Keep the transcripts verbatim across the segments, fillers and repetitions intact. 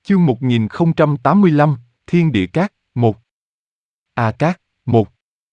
Chương một nghìn không trăm tám mươi lăm, Thiên Địa Cát, một. A Cát, một.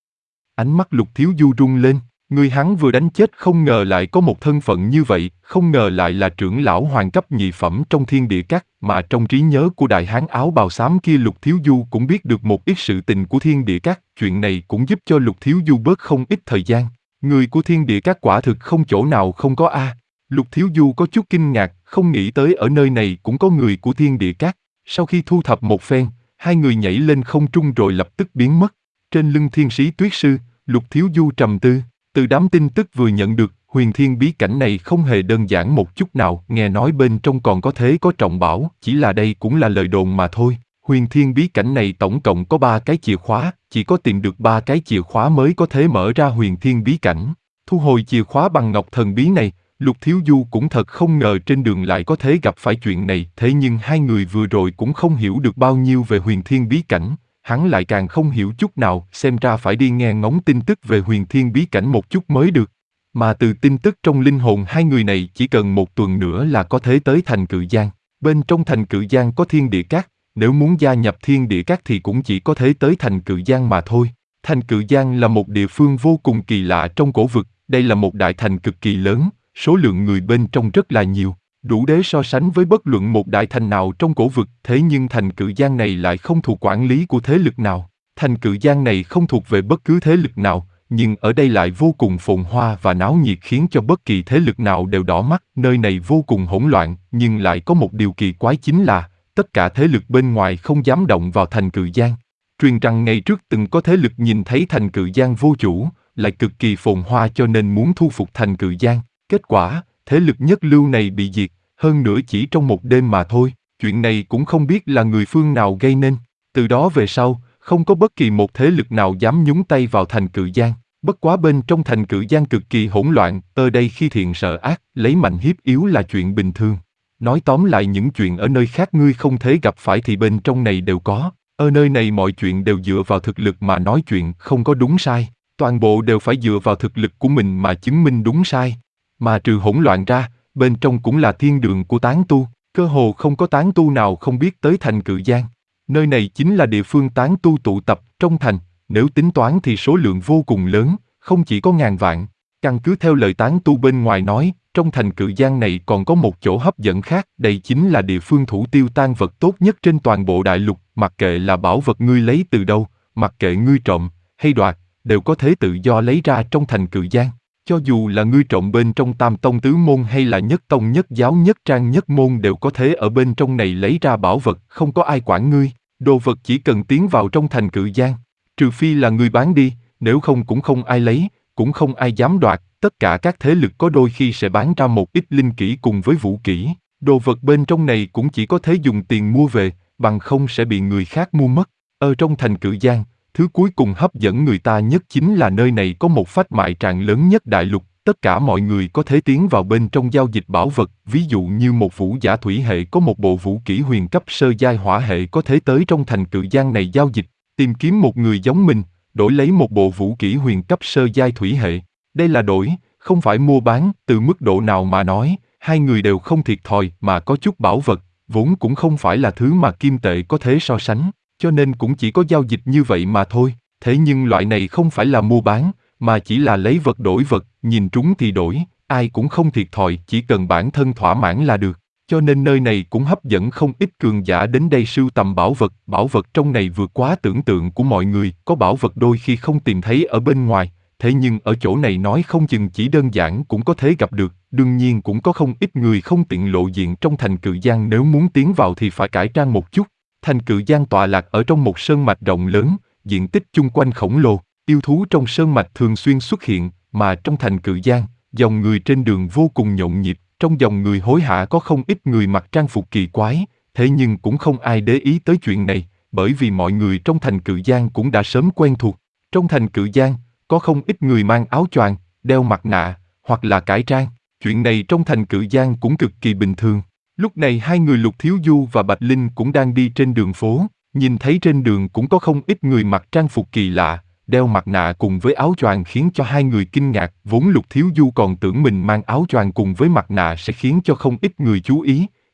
Ánh mắt Lục Thiếu Du rung lên, người hắn vừa đánh chết không ngờ lại có một thân phận như vậy, không ngờ lại là trưởng lão hoàng cấp nhị phẩm trong Thiên Địa Cát, mà trong trí nhớ của đại hán áo bào xám kia Lục Thiếu Du cũng biết được một ít sự tình của Thiên Địa Cát, chuyện này cũng giúp cho Lục Thiếu Du bớt không ít thời gian. Người của Thiên Địa Cát quả thực không chỗ nào không có a. Lục Thiếu Du có chút kinh ngạc, không nghĩ tới ở nơi này cũng có người của Thiên Địa Cát. Sau khi thu thập một phen, hai người nhảy lên không trung rồi lập tức biến mất. Trên lưng Thiên Sĩ Tuyết Sư, Lục Thiếu Du trầm tư, từ đám tin tức vừa nhận được, huyền thiên bí cảnh này không hề đơn giản một chút nào, nghe nói bên trong còn có thế có trọng bảo, chỉ là đây cũng là lời đồn mà thôi. Huyền thiên bí cảnh này tổng cộng có ba cái chìa khóa, chỉ có tìm được ba cái chìa khóa mới có thể mở ra huyền thiên bí cảnh. Thu hồi chìa khóa bằng ngọc thần bí này, Lục Thiếu Du cũng thật không ngờ trên đường lại có thể gặp phải chuyện này, thế nhưng hai người vừa rồi cũng không hiểu được bao nhiêu về huyền thiên bí cảnh, hắn lại càng không hiểu chút nào, xem ra phải đi nghe ngóng tin tức về huyền thiên bí cảnh một chút mới được. Mà từ tin tức trong linh hồn hai người này chỉ cần một tuần nữa là có thể tới thành Cự Giang. Bên trong thành Cự Giang có Thiên Địa Cát, nếu muốn gia nhập Thiên Địa Cát thì cũng chỉ có thể tới thành Cự Giang mà thôi. Thành Cự Giang là một địa phương vô cùng kỳ lạ trong cổ vực, đây là một đại thành cực kỳ lớn, số lượng người bên trong rất là nhiều, đủ để so sánh với bất luận một đại thành nào trong cổ vực, thế nhưng thành Cự Giang này lại không thuộc quản lý của thế lực nào. Thành Cự Giang này không thuộc về bất cứ thế lực nào, nhưng ở đây lại vô cùng phồn hoa và náo nhiệt khiến cho bất kỳ thế lực nào đều đỏ mắt. Nơi này vô cùng hỗn loạn, nhưng lại có một điều kỳ quái chính là tất cả thế lực bên ngoài không dám động vào thành Cự Giang. Truyền rằng ngày trước từng có thế lực nhìn thấy thành Cự Giang vô chủ, lại cực kỳ phồn hoa cho nên muốn thu phục thành Cự Giang. Kết quả, thế lực nhất lưu này bị diệt, hơn nữa chỉ trong một đêm mà thôi. Chuyện này cũng không biết là người phương nào gây nên. Từ đó về sau, không có bất kỳ một thế lực nào dám nhúng tay vào thành Cự Giang. Bất quá bên trong thành Cự Giang cực kỳ hỗn loạn, ở đây khi thiện sợ ác, lấy mạnh hiếp yếu là chuyện bình thường. Nói tóm lại những chuyện ở nơi khác ngươi không thể gặp phải thì bên trong này đều có. Ở nơi này mọi chuyện đều dựa vào thực lực mà nói chuyện, không có đúng sai. Toàn bộ đều phải dựa vào thực lực của mình mà chứng minh đúng sai. Mà trừ hỗn loạn ra, bên trong cũng là thiên đường của tán tu, cơ hồ không có tán tu nào không biết tới thành Cự Giang. Nơi này chính là địa phương tán tu tụ tập trong thành, nếu tính toán thì số lượng vô cùng lớn, không chỉ có ngàn vạn. Căn cứ theo lời tán tu bên ngoài nói, trong thành Cự Giang này còn có một chỗ hấp dẫn khác, đây chính là địa phương thủ tiêu tan vật tốt nhất trên toàn bộ đại lục, mặc kệ là bảo vật ngươi lấy từ đâu, mặc kệ ngươi trộm hay đoạt, đều có thể tự do lấy ra trong thành Cự Giang. Cho dù là ngươi trộm bên trong tam tông tứ môn hay là nhất tông nhất giáo nhất trang nhất môn đều có thể ở bên trong này lấy ra bảo vật, không có ai quản ngươi, đồ vật chỉ cần tiến vào trong thành Cự Giang. Trừ phi là ngươi bán đi, nếu không cũng không ai lấy, cũng không ai dám đoạt, tất cả các thế lực có đôi khi sẽ bán ra một ít linh kỹ cùng với vũ kỹ, đồ vật bên trong này cũng chỉ có thể dùng tiền mua về, bằng không sẽ bị người khác mua mất. Ở trong thành Cự Giang, thứ cuối cùng hấp dẫn người ta nhất chính là nơi này có một phách mại tràng lớn nhất đại lục, tất cả mọi người có thể tiến vào bên trong giao dịch bảo vật, ví dụ như một vũ giả thủy hệ có một bộ vũ kỹ huyền cấp sơ giai hỏa hệ có thể tới trong thành Cự Giang này giao dịch, tìm kiếm một người giống mình, đổi lấy một bộ vũ kỹ huyền cấp sơ giai thủy hệ. Đây là đổi, không phải mua bán, từ mức độ nào mà nói, hai người đều không thiệt thòi mà có chút bảo vật, vốn cũng không phải là thứ mà kim tệ có thể so sánh. Cho nên cũng chỉ có giao dịch như vậy mà thôi, thế nhưng loại này không phải là mua bán, mà chỉ là lấy vật đổi vật, nhìn trúng thì đổi, ai cũng không thiệt thòi, chỉ cần bản thân thỏa mãn là được. Cho nên nơi này cũng hấp dẫn không ít cường giả đến đây sưu tầm bảo vật, bảo vật trong này vượt quá tưởng tượng của mọi người, có bảo vật đôi khi không tìm thấy ở bên ngoài, thế nhưng ở chỗ này nói không chừng chỉ đơn giản cũng có thể gặp được, đương nhiên cũng có không ít người không tiện lộ diện trong thành Cự Giang, nếu muốn tiến vào thì phải cải trang một chút. Thành Cự Giang tọa lạc ở trong một sơn mạch rộng lớn, diện tích chung quanh khổng lồ, yêu thú trong sơn mạch thường xuyên xuất hiện, mà trong thành Cự Giang, dòng người trên đường vô cùng nhộn nhịp, trong dòng người hối hả có không ít người mặc trang phục kỳ quái, thế nhưng cũng không ai để ý tới chuyện này, bởi vì mọi người trong thành Cự Giang cũng đã sớm quen thuộc. Trong thành Cự Giang, có không ít người mang áo choàng, đeo mặt nạ, hoặc là cải trang, chuyện này trong thành Cự Giang cũng cực kỳ bình thường. Lúc này hai người Lục Thiếu Du và Bạch Linh cũng đang đi trên đường phố, nhìn thấy trên đường cũng có không ít người mặc trang phục kỳ lạ, đeo mặt nạ cùng với áo choàng khiến cho hai người kinh ngạc, vốn Lục Thiếu Du còn tưởng mình mang áo choàng cùng với mặt nạ sẽ khiến cho không ít người chú ý,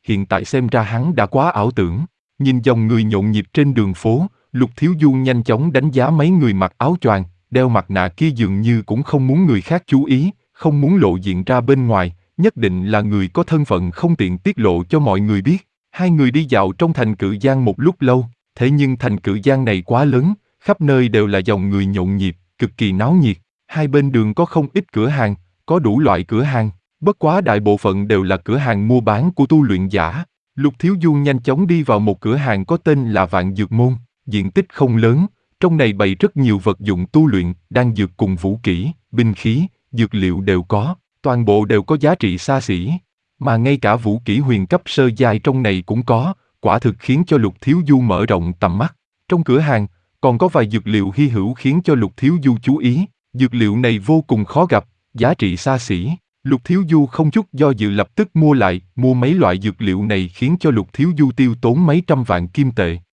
hiện tại xem ra hắn đã quá ảo tưởng. Nhìn dòng người nhộn nhịp trên đường phố, Lục Thiếu Du nhanh chóng đánh giá mấy người mặc áo choàng, đeo mặt nạ kia dường như cũng không muốn người khác chú ý, không muốn lộ diện ra bên ngoài, nhất định là người có thân phận không tiện tiết lộ cho mọi người biết. Hai người đi dạo trong thành Cự Giang một lúc lâu, thế nhưng thành Cự Giang này quá lớn, khắp nơi đều là dòng người nhộn nhịp, cực kỳ náo nhiệt. Hai bên đường có không ít cửa hàng, có đủ loại cửa hàng, bất quá đại bộ phận đều là cửa hàng mua bán của tu luyện giả. Lục Thiếu Du nhanh chóng đi vào một cửa hàng có tên là Vạn Dược Môn, diện tích không lớn, trong này bày rất nhiều vật dụng tu luyện, đan dược cùng vũ kỹ, binh khí, dược liệu đều có, toàn bộ đều có giá trị xa xỉ. Mà ngay cả vũ kỹ huyền cấp sơ giai trong này cũng có, quả thực khiến cho Lục Thiếu Du mở rộng tầm mắt. Trong cửa hàng, còn có vài dược liệu hy hữu khiến cho Lục Thiếu Du chú ý, dược liệu này vô cùng khó gặp, giá trị xa xỉ. Lục Thiếu Du không chút do dự lập tức mua lại, mua mấy loại dược liệu này khiến cho Lục Thiếu Du tiêu tốn mấy trăm vạn kim tệ.